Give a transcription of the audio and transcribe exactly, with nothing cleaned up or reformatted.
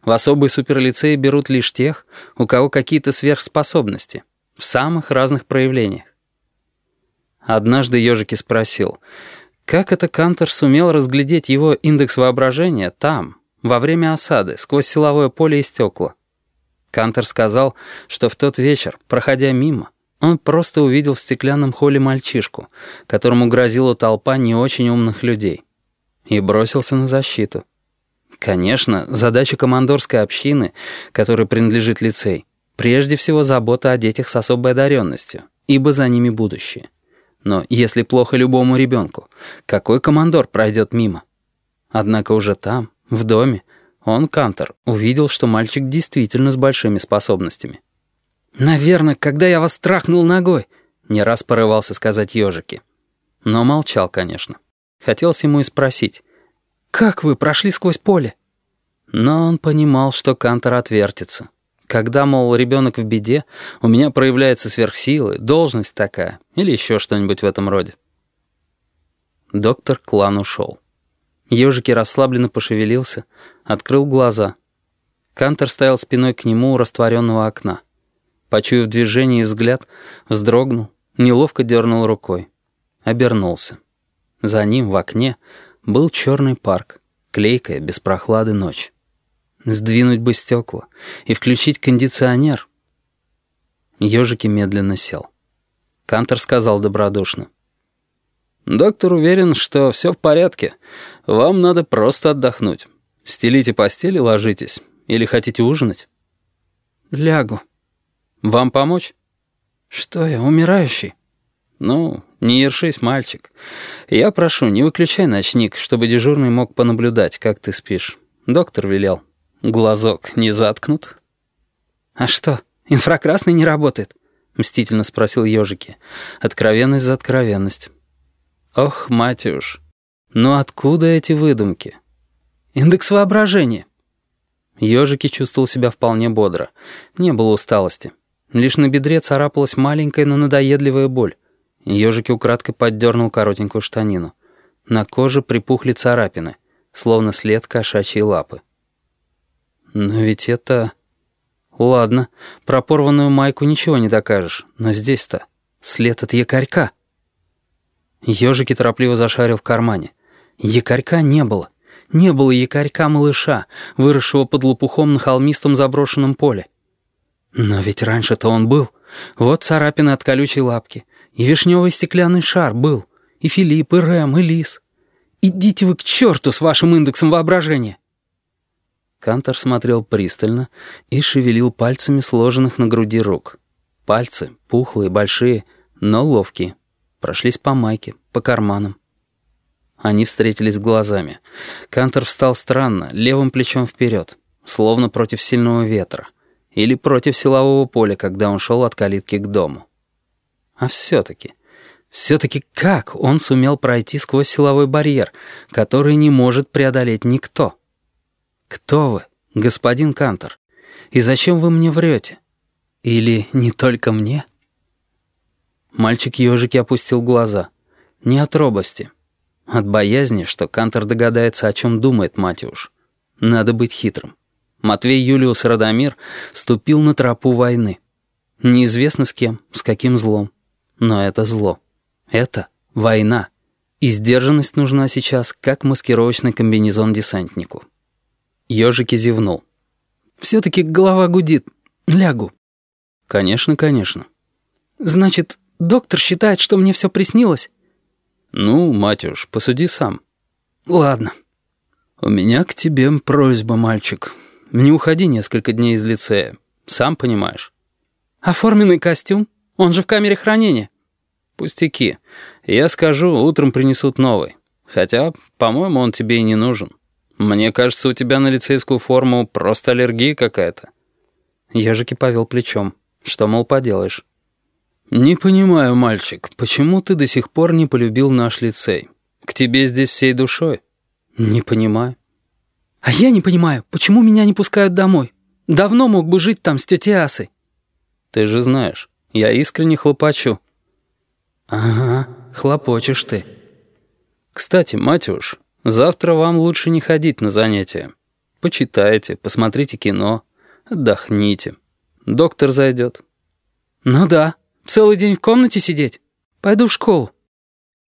В особые суперлицеи берут лишь тех, у кого какие-то сверхспособности, в самых разных проявлениях. Однажды Ежики спросил, как это Кантор сумел разглядеть его индекс воображения там, во время осады, сквозь силовое поле и стекла. Кантор сказал, что в тот вечер, проходя мимо, он просто увидел в стеклянном холле мальчишку, которому грозила толпа не очень умных людей, и бросился на защиту. Конечно, задача командорской общины, которой принадлежит лицей, прежде всего забота о детях с особой одаренностью, ибо за ними будущее. Но если плохо любому ребенку, какой командор пройдет мимо? Однако уже там, в доме, он, Кантор, увидел, что мальчик действительно с большими способностями. «Наверное, когда я вас трахнул ногой», — не раз порывался сказать Ежики. Но молчал, конечно. Хотелось ему и спросить, «Как вы прошли сквозь поле?» Но он понимал, что Кантор отвертится. Когда, мол, ребенок в беде, у меня проявляются сверхсилы, должность такая, или еще что-нибудь в этом роде. Доктор Клан ушел. Ежики расслабленно пошевелился, открыл глаза. Кантор стоял спиной к нему у растворенного окна. Почуяв движение и взгляд, вздрогнул, неловко дернул рукой. Обернулся. За ним в окне был черный парк, клейкая, без прохлады ночь. Сдвинуть бы стекла и включить кондиционер. Ежики медленно сел. Кантор сказал добродушно. «Доктор уверен, что все в порядке. Вам надо просто отдохнуть. Стелите постель и ложитесь. Или хотите ужинать?» «Лягу». «Вам помочь?» «Что я, умирающий?» «Ну, не ершись, мальчик. Я прошу, не выключай ночник, чтобы дежурный мог понаблюдать, как ты спишь. Доктор велел. Глазок не заткнут?» «А что, инфракрасный не работает?» — мстительно спросил Ежики. Откровенность за откровенность. «Ох, Матюш, ну откуда эти выдумки?» «Индекс воображения». Ежики чувствовал себя вполне бодро. Не было усталости. Лишь на бедре царапалась маленькая, но надоедливая боль. Ежики украдкой поддернул коротенькую штанину. На коже припухли царапины, словно след кошачьей лапы. Но ведь это... Ладно, про порванную майку ничего не докажешь, но здесь-то след от якорька. Ежики торопливо зашарил в кармане. Якорька не было. Не было якорька-малыша, выросшего под лопухом на холмистом заброшенном поле. Но ведь раньше-то он был. Вот царапины от колючей лапки. И вишневый стеклянный шар был. И Филипп, и Рэм, и Лис. Идите вы к черту с вашим индексом воображения!» Кантор смотрел пристально и шевелил пальцами сложенных на груди рук. Пальцы пухлые, большие, но ловкие. Прошлись по майке, по карманам. Они встретились глазами. Кантор встал странно, левым плечом вперед, словно против сильного ветра. Или против силового поля, когда он шел от калитки к дому. А все-таки, все-таки как он сумел пройти сквозь силовой барьер, который не может преодолеть никто? Кто вы, господин Кантор? И зачем вы мне врете? Или не только мне? Мальчик-ежики опустил глаза. Не от робости. От боязни, что Кантор догадается, о чем думает Матюш. Надо быть хитрым. Матвей Юлиус Радомир ступил на тропу войны. Неизвестно с кем, с каким злом. Но это зло. Это война. И сдержанность нужна сейчас, как маскировочный комбинезон десантнику. Ежики зевнул. «Все-таки голова гудит. Лягу». «Конечно, конечно». «Значит, доктор считает, что мне все приснилось?» «Ну, Матюш, посуди сам». «Ладно». «У меня к тебе просьба, мальчик. Не уходи несколько дней из лицея. Сам понимаешь». «А форменный костюм? Он же в камере хранения». «Пустяки. Я скажу, утром принесут новый. Хотя, по-моему, он тебе и не нужен. Мне кажется, у тебя на лицейскую форму просто аллергия какая-то». Ежики повел плечом. «Что, мол, поделаешь?» «Не понимаю, мальчик, почему ты до сих пор не полюбил наш лицей? К тебе здесь всей душой». «Не понимаю». «А я не понимаю, почему меня не пускают домой? Давно мог бы жить там с тетей Асой». «Ты же знаешь, я искренне хлопочу». «Ага, хлопочешь ты». «Кстати, Матюш, завтра вам лучше не ходить на занятия. Почитайте, посмотрите кино, отдохните. Доктор зайдет». «Ну да, целый день в комнате сидеть. Пойду в школу».